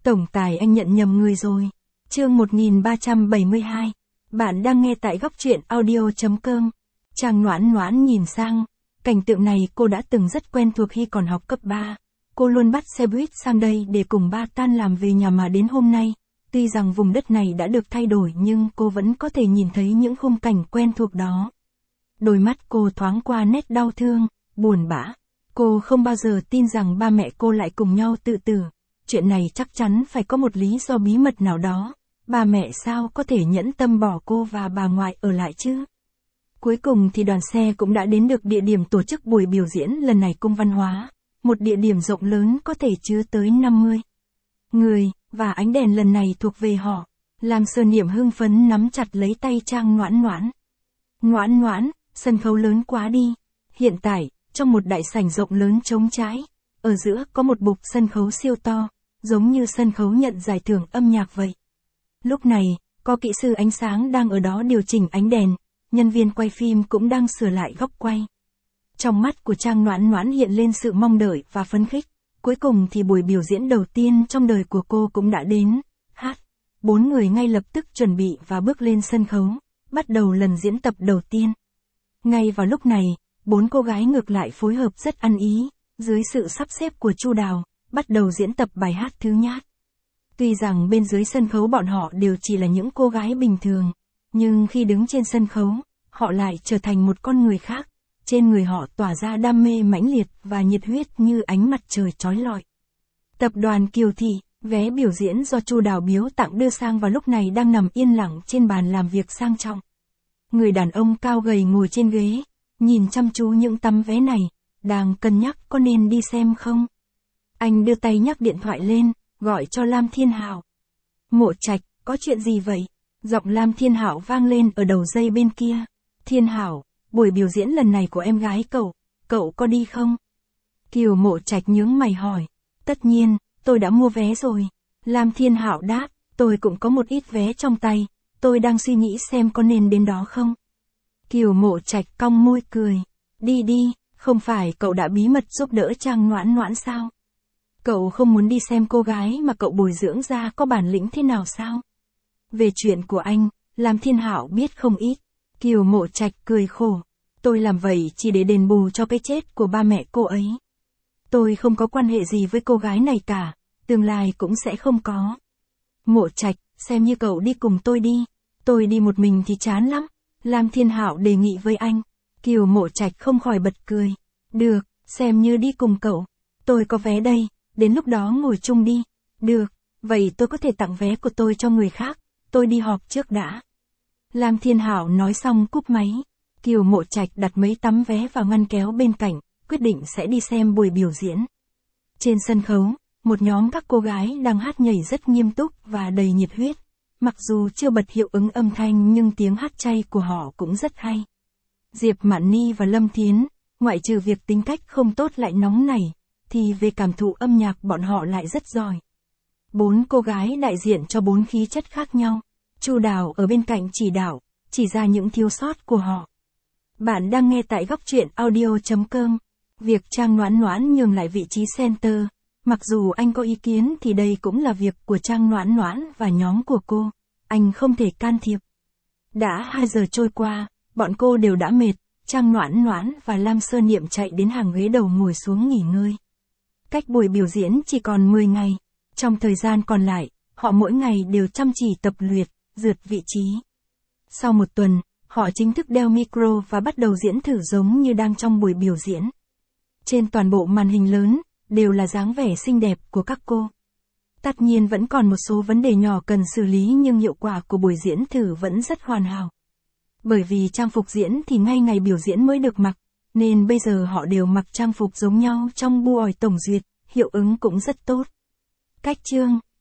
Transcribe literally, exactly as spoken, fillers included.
Tổng tài anh nhận nhầm người rồi. Chương một nghìn ba trăm bảy mươi hai. Bạn đang nghe tại góc truyện audio chấm com. Trang Noãn Noãn nhìn sang. Cảnh tượng này cô đã từng rất quen thuộc khi còn học cấp ba. Cô luôn bắt xe buýt sang đây để cùng ba tan làm về nhà mà đến hôm nay. Tuy rằng vùng đất này đã được thay đổi nhưng cô vẫn có thể nhìn thấy những khung cảnh quen thuộc đó. Đôi mắt cô thoáng qua nét đau thương, buồn bã. Cô không bao giờ tin rằng ba mẹ cô lại cùng nhau tự tử. Chuyện này chắc chắn phải có một lý do bí mật nào đó. Ba mẹ sao có thể nhẫn tâm bỏ cô và bà ngoại ở lại chứ? Cuối cùng thì đoàn xe cũng đã đến được địa điểm tổ chức buổi biểu diễn lần này Cung Văn Hóa. Một địa điểm rộng lớn có thể chứa tới năm mươi người, và ánh đèn lần này thuộc về họ. Lam Sơ Niệm hưng phấn nắm chặt lấy tay Trang Noãn Noãn. Noãn Noãn, sân khấu lớn quá đi. Hiện tại, trong một đại sảnh rộng lớn trống trải, ở giữa có một bục sân khấu siêu to, giống như sân khấu nhận giải thưởng âm nhạc vậy. Lúc này, có kỹ sư ánh sáng đang ở đó điều chỉnh ánh đèn, nhân viên quay phim cũng đang sửa lại góc quay. Trong mắt của Trang Noãn Noãn hiện lên sự mong đợi và phấn khích. Cuối cùng thì buổi biểu diễn đầu tiên trong đời của cô cũng đã đến. Hát. Bốn người ngay lập tức chuẩn bị và bước lên sân khấu, bắt đầu lần diễn tập đầu tiên. Ngay vào lúc này, bốn cô gái ngược lại phối hợp rất ăn ý, dưới sự sắp xếp của Chu Đào, bắt đầu diễn tập bài hát thứ nhát. Tuy rằng bên dưới sân khấu bọn họ đều chỉ là những cô gái bình thường, nhưng khi đứng trên sân khấu, họ lại trở thành một con người khác. Trên người họ tỏa ra đam mê mãnh liệt và nhiệt huyết như ánh mặt trời chói lọi. Tập đoàn Kiều Thị, vé biểu diễn do Chu Đào biếu tặng đưa sang vào lúc này đang nằm yên lặng trên bàn làm việc sang trọng. Người đàn ông cao gầy ngồi trên ghế, nhìn chăm chú những tấm vé này, đang cân nhắc có nên đi xem không. Anh đưa tay nhấc điện thoại lên, gọi cho Lam Thiên Hạo. Mộ Trạch, có chuyện gì vậy? Giọng Lam Thiên Hạo vang lên ở đầu dây bên kia. Thiên Hạo, buổi biểu diễn lần này của em gái cậu, cậu có đi không? Kiều Mộ Trạch nhướng mày hỏi. Tất nhiên, tôi đã mua vé rồi. Lam Thiên Hạo đáp, tôi cũng có một ít vé trong tay, tôi đang suy nghĩ xem có nên đến đó không. Kiều Mộ Trạch cong môi cười. Đi đi, không phải cậu đã bí mật giúp đỡ Trang Noãn Noãn sao? Cậu không muốn đi xem cô gái mà cậu bồi dưỡng ra có bản lĩnh thế nào sao? Về chuyện của anh, Lam Thiên Hạo biết không ít. Kiều Mộ Trạch cười khổ. Tôi làm vậy chỉ để đền bù cho cái chết của ba mẹ cô ấy. Tôi không có quan hệ gì với cô gái này cả, tương lai cũng sẽ không có. Mộ Trạch, xem như cậu đi cùng tôi đi. Tôi đi một mình thì chán lắm. Lam Thiên Hạo đề nghị với anh. Kiều Mộ Trạch không khỏi bật cười. Được, xem như đi cùng cậu. Tôi có vé đây, đến lúc đó ngồi chung đi. Được, vậy tôi có thể tặng vé của tôi cho người khác. Tôi đi họp trước đã. Lam Thiên Hạo nói xong cúp máy. Kiều Mộ Trạch đặt mấy tấm vé vào ngăn kéo bên cạnh, quyết định sẽ đi xem buổi biểu diễn. Trên sân khấu, một nhóm các cô gái đang hát nhảy rất nghiêm túc và đầy nhiệt huyết. Mặc dù chưa bật hiệu ứng âm thanh nhưng tiếng hát chay của họ cũng rất hay. Diệp Mạn Ni và Lâm Thiến, ngoại trừ việc tính cách không tốt lại nóng nảy, thì về cảm thụ âm nhạc bọn họ lại rất giỏi. Bốn cô gái đại diện cho bốn khí chất khác nhau. Chu Đào ở bên cạnh chỉ đạo, chỉ ra những thiếu sót của họ. Bạn đang nghe tại góc truyện audio chấm com. Việc Trang Noãn Noãn nhường lại vị trí center, mặc dù anh có ý kiến thì đây cũng là việc của Trang Noãn Noãn và nhóm của cô. Anh không thể can thiệp. Đã hai giờ trôi qua, bọn cô đều đã mệt. Trang Noãn Noãn và Lam Sơ Niệm chạy đến hàng ghế đầu ngồi xuống nghỉ ngơi. Cách buổi biểu diễn chỉ còn mười ngày. Trong thời gian còn lại, họ mỗi ngày đều chăm chỉ tập luyện, rượt vị trí. Sau một tuần, họ chính thức đeo micro và bắt đầu diễn thử giống như đang trong buổi biểu diễn. Trên toàn bộ màn hình lớn, đều là dáng vẻ xinh đẹp của các cô. Tất nhiên vẫn còn một số vấn đề nhỏ cần xử lý nhưng hiệu quả của buổi diễn thử vẫn rất hoàn hảo. Bởi vì trang phục diễn thì ngay ngày biểu diễn mới được mặc, nên bây giờ họ đều mặc trang phục giống nhau trong buổi tổng duyệt, hiệu ứng cũng rất tốt. Cách chương